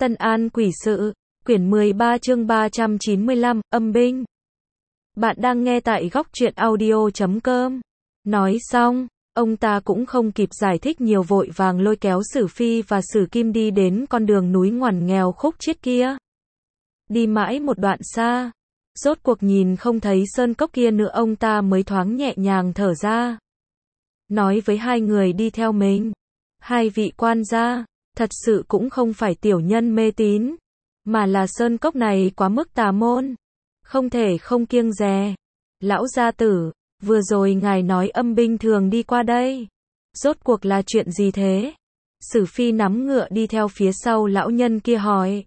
Tân An Quỷ Sự, quyển 13 chương 395, âm binh. Bạn đang nghe tại góc truyện audio.com. Nói xong, ông ta cũng không kịp giải thích nhiều, vội vàng lôi kéo Sử Phi và Sử Kim đi đến con đường núi ngoằn nghèo khúc chiết kia. Đi mãi một đoạn xa, rốt cuộc nhìn không thấy sơn cốc kia nữa, ông ta mới thoáng nhẹ nhàng thở ra. Nói với hai người đi theo mình, hai vị quan gia, thật sự cũng không phải tiểu nhân mê tín, mà là sơn cốc này quá mức tà môn, không thể không kiêng dè. Lão gia tử, vừa rồi ngài nói âm binh thường đi qua đây, rốt cuộc là chuyện gì thế? Sử Phi nắm ngựa đi theo phía sau lão nhân kia hỏi.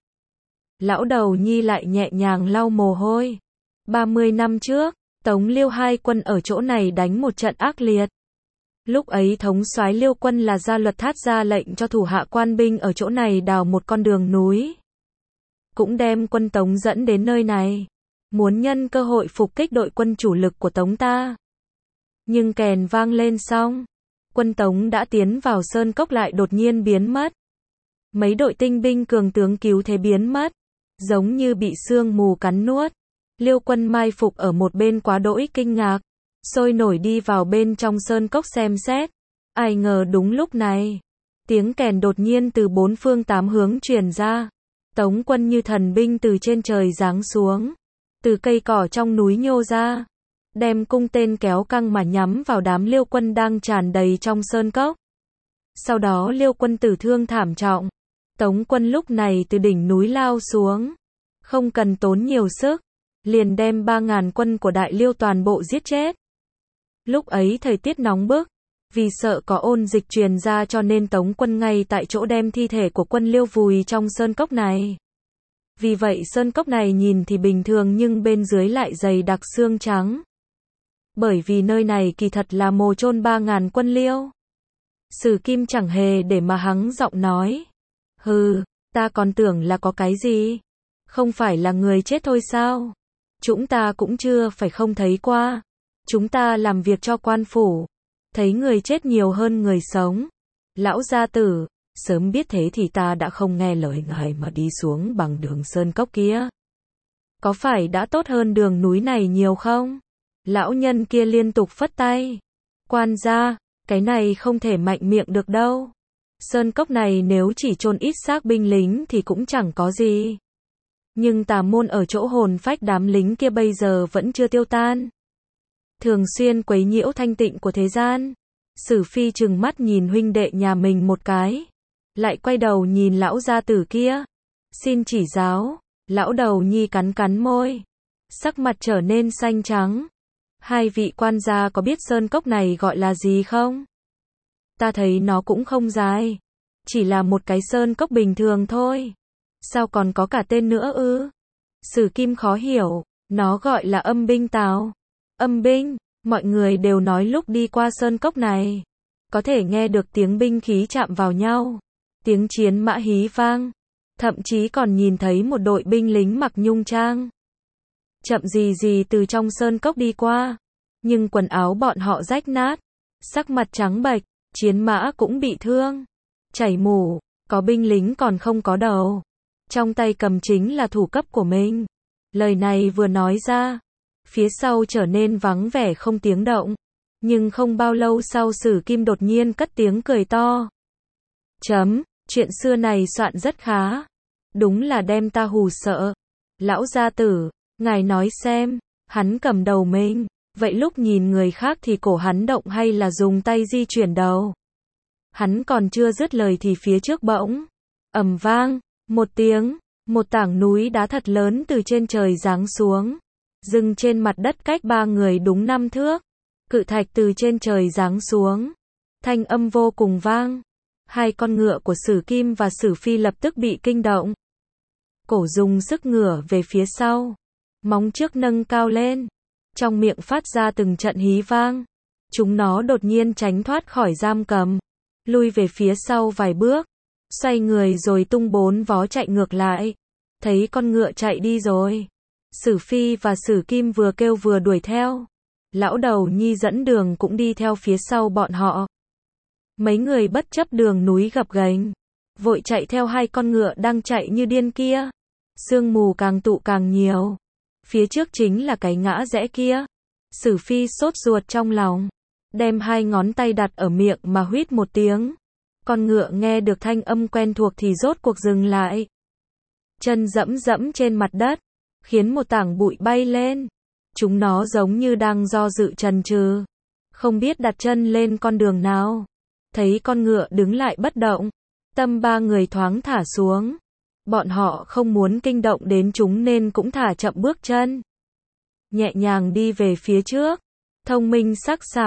Lão đầu nhi lại nhẹ nhàng lau mồ hôi. 30 năm trước, Tống Liêu hai quân ở chỗ này đánh một trận ác liệt. Lúc ấy thống soái Liêu quân là Gia Luật Thát ra lệnh cho thủ hạ quan binh ở chỗ này đào một con đường núi, cũng đem quân Tống dẫn đến nơi này, muốn nhân cơ hội phục kích đội quân chủ lực của Tống ta. Nhưng kèn vang lên xong, quân Tống đã tiến vào sơn cốc lại đột nhiên biến mất. Mấy đội tinh binh cường tướng cứu thế biến mất, giống như bị sương mù cắn nuốt. Liêu quân mai phục ở một bên quá đỗi kinh ngạc, sôi nổi đi vào bên trong sơn cốc xem xét. Ai ngờ đúng lúc này, tiếng kèn đột nhiên từ bốn phương tám hướng truyền ra. Tống quân như thần binh từ trên trời giáng xuống, từ cây cỏ trong núi nhô ra, đem cung tên kéo căng mà nhắm vào đám Liêu quân đang tràn đầy trong sơn cốc. Sau đó Liêu quân tử thương thảm trọng. Tống quân lúc này từ đỉnh núi lao xuống, không cần tốn nhiều sức, liền đem 3.000 quân của Đại Liêu toàn bộ giết chết. Lúc ấy thời tiết nóng bức, vì sợ có ôn dịch truyền ra cho nên Tống quân ngay tại chỗ đem thi thể của quân Liêu vùi trong sơn cốc này. Vì vậy sơn cốc này nhìn thì bình thường nhưng bên dưới lại dày đặc xương trắng. Bởi vì nơi này kỳ thật là mồ chôn 3.000 quân Liêu. Sử Kim chẳng hề để mà hắng giọng nói. Hừ, ta còn tưởng là có cái gì. Không phải là người chết thôi sao? Chúng ta cũng chưa phải không thấy qua. Chúng ta làm việc cho quan phủ, thấy người chết nhiều hơn người sống. Lão gia tử, sớm biết thế thì ta đã không nghe lời ngài mà đi xuống bằng đường sơn cốc kia. Có phải đã tốt hơn đường núi này nhiều không? Lão nhân kia liên tục phất tay. Quan gia, cái này không thể mạnh miệng được đâu. Sơn cốc này nếu chỉ chôn ít xác binh lính thì cũng chẳng có gì. Nhưng tà môn ở chỗ hồn phách đám lính kia bây giờ vẫn chưa tiêu tan, thường xuyên quấy nhiễu thanh tịnh của thế gian. Sử Phi trừng mắt nhìn huynh đệ nhà mình một cái, lại quay đầu nhìn lão gia tử kia. Xin chỉ giáo. Lão đầu nhi cắn cắn môi, sắc mặt trở nên xanh trắng. Hai vị quan gia có biết sơn cốc này gọi là gì không? Ta thấy nó cũng không dài, chỉ là một cái sơn cốc bình thường thôi. Sao còn có cả tên nữa ư? Sử Kim khó hiểu. Nó gọi là âm binh tào. Âm binh, mọi người đều nói lúc đi qua sơn cốc này, có thể nghe được tiếng binh khí chạm vào nhau, tiếng chiến mã hí vang, thậm chí còn nhìn thấy một đội binh lính mặc nhung trang chậm gì gì từ trong sơn cốc đi qua. Nhưng quần áo bọn họ rách nát, sắc mặt trắng bệch, chiến mã cũng bị thương, chảy mủ, có binh lính còn không có đầu, trong tay cầm chính là thủ cấp của mình. Lời này vừa nói ra, phía sau trở nên vắng vẻ không tiếng động. Nhưng không bao lâu sau Sử Kim đột nhiên cất tiếng cười to. Chuyện xưa này soạn rất khá. Đúng là đem ta hù sợ. Lão gia tử, ngài nói xem, hắn cầm đầu mình, vậy lúc nhìn người khác thì cổ hắn động hay là dùng tay di chuyển đầu? Hắn còn chưa dứt lời thì phía trước bỗng ầm vang một tiếng, một tảng núi đá thật lớn từ trên trời giáng xuống, dừng trên mặt đất cách ba người đúng 5 thước. Cự thạch từ trên trời giáng xuống, thanh âm vô cùng vang. Hai con ngựa của Sử Kim và Sử Phi lập tức bị kinh động, cổ dùng sức ngửa về phía sau, móng trước nâng cao lên, trong miệng phát ra từng trận hí vang. Chúng nó đột nhiên tránh thoát khỏi giam cầm, lui về phía sau vài bước, xoay người rồi tung 4 vó chạy ngược lại. Thấy con ngựa chạy đi rồi, Sử Phi và Sử Kim vừa kêu vừa đuổi theo. Lão đầu nhi dẫn đường cũng đi theo phía sau bọn họ. Mấy người bất chấp đường núi gập ghềnh, vội chạy theo hai con ngựa đang chạy như điên kia. Sương mù càng tụ càng nhiều. Phía trước chính là cái ngã rẽ kia. Sử Phi sốt ruột trong lòng, đem hai ngón tay đặt ở miệng mà huýt một tiếng. Con ngựa nghe được thanh âm quen thuộc thì rốt cuộc dừng lại. Chân dẫm dẫm trên mặt đất, khiến một tảng bụi bay lên. Chúng nó giống như đang do dự chần chừ, không biết đặt chân lên con đường nào. Thấy con ngựa đứng lại bất động, tâm ba người thoáng thả xuống. Bọn họ không muốn kinh động đến chúng nên cũng thả chậm bước chân. Nhẹ nhàng đi về phía trước. Thông minh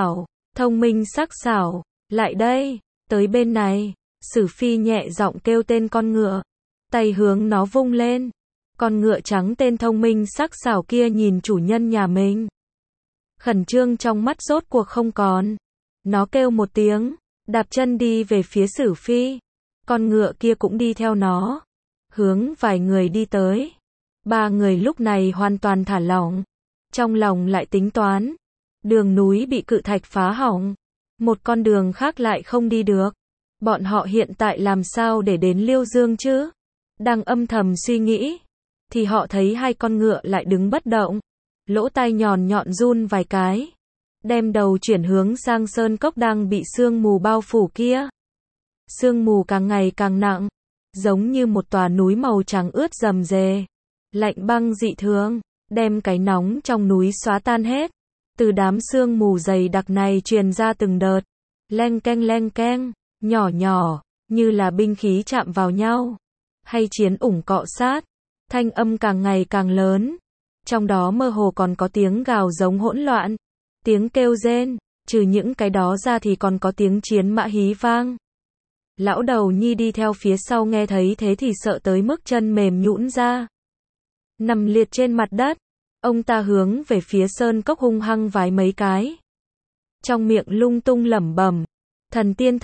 sắc sảo, lại đây, tới bên này. Sử Phi nhẹ giọng kêu tên con ngựa, tay hướng nó vung lên. Con ngựa trắng tên thông minh sắc sảo kia nhìn chủ nhân nhà mình. Khẩn trương trong mắt rốt cuộc không còn. Nó kêu một tiếng, đạp chân đi về phía Sử Phi. Con ngựa kia cũng đi theo nó, hướng vài người đi tới. Ba người lúc này hoàn toàn thả lỏng, trong lòng lại tính toán. Đường núi bị cự thạch phá hỏng, một con đường khác lại không đi được. Bọn họ hiện tại làm sao để đến Liêu Dương chứ? Đang âm thầm suy nghĩ, thì họ thấy hai con ngựa lại đứng bất động. Lỗ tai nhọn nhọn run vài cái, đem đầu chuyển hướng sang sơn cốc đang bị sương mù bao phủ kia. Sương mù càng ngày càng nặng, giống như một tòa núi màu trắng ướt rầm rề, lạnh băng dị thường, đem cái nóng trong núi xóa tan hết. Từ đám sương mù dày đặc này truyền ra từng đợt leng keng, nhỏ nhỏ, như là binh khí chạm vào nhau, hay chiến ủng cọ sát. Thanh âm càng ngày càng lớn, trong đó mơ hồ còn có tiếng gào giống hỗn loạn, tiếng kêu rên, trừ những cái đó ra thì còn có tiếng chiến mã hí vang. Lão đầu nhi đi theo phía sau nghe thấy thế thì sợ tới mức chân mềm nhũn ra, nằm liệt trên mặt đất. Ông ta hướng về phía sơn cốc hung hăng vái mấy cái, trong miệng lung tung lẩm bẩm: thần tiên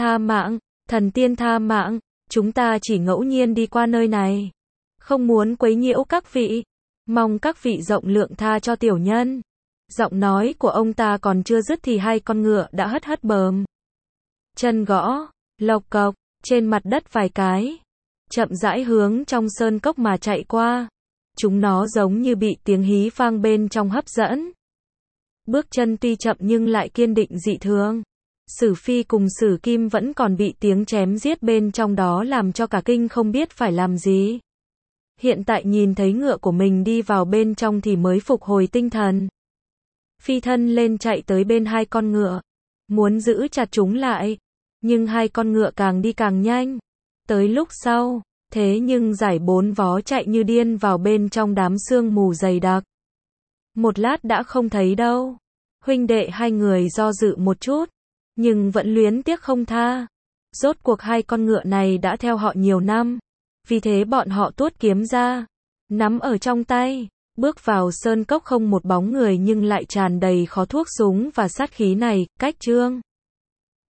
tha mạng, chúng ta chỉ ngẫu nhiên đi qua nơi này, không muốn quấy nhiễu các vị, mong các vị rộng lượng tha cho tiểu nhân. Giọng nói của ông ta còn chưa dứt thì hai con ngựa đã hất bờm chân gõ lộc cộc trên mặt đất vài cái, chậm rãi hướng trong sơn cốc mà chạy qua. Chúng nó giống như bị tiếng hí vang bên trong hấp dẫn. Bước chân tuy chậm nhưng lại kiên định dị thường. Sử Phi cùng Sử Kim vẫn còn bị tiếng chém giết bên trong đó làm cho cả kinh không biết phải làm gì. Hiện tại nhìn thấy ngựa của mình đi vào bên trong thì mới phục hồi tinh thần. Phi thân lên chạy tới bên hai con ngựa, muốn giữ chặt chúng lại. Nhưng hai con ngựa càng đi càng nhanh. Tới lúc sau, thế nhưng giải bốn vó chạy như điên vào bên trong đám sương mù dày đặc. Một lát đã không thấy đâu. Huynh đệ hai người do dự một chút, nhưng vẫn luyến tiếc không tha. Rốt cuộc hai con ngựa này đã theo họ nhiều năm, vì thế bọn họ tuốt kiếm ra, nắm ở trong tay, bước vào sơn cốc không một bóng người nhưng lại tràn đầy khói thuốc súng và sát khí này. Cách chương